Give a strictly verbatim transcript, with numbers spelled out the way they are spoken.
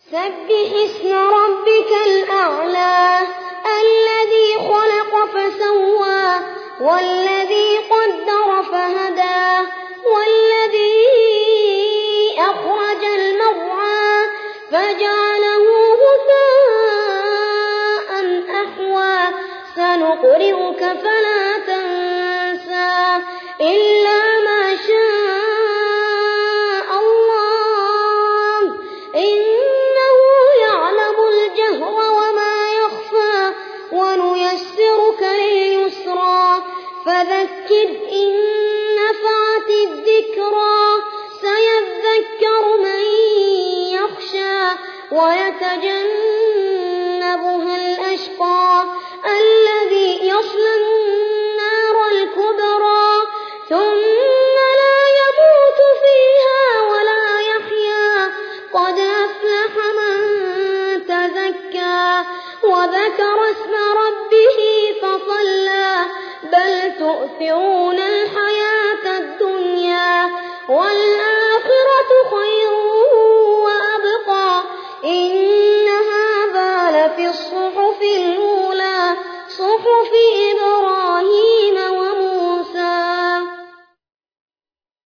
سبح اسم ربك الأعلى الذي خلق فسوى والذي قدر فهدى والذي أخرج المرعى فجعله غثاء أحوى سنقرئك فلا تنسى إلا ما شاء الله إنه يعلم الجهر وما يخفى ونيسرك لليسرى فذكر إن نفعت الذكرى سيذكر من يخشى ويتجنبها الأشقى الذي يصلى النار الكبرى ثم لا يموت فيها ولا يحيا قد أفلح من تزكى وذكر اسم ربه فصلى بل تؤثرون الحياة الدنيا والآخرة خير وأبقى إن هذا لفي الصحف الأولى صحف إبراهيم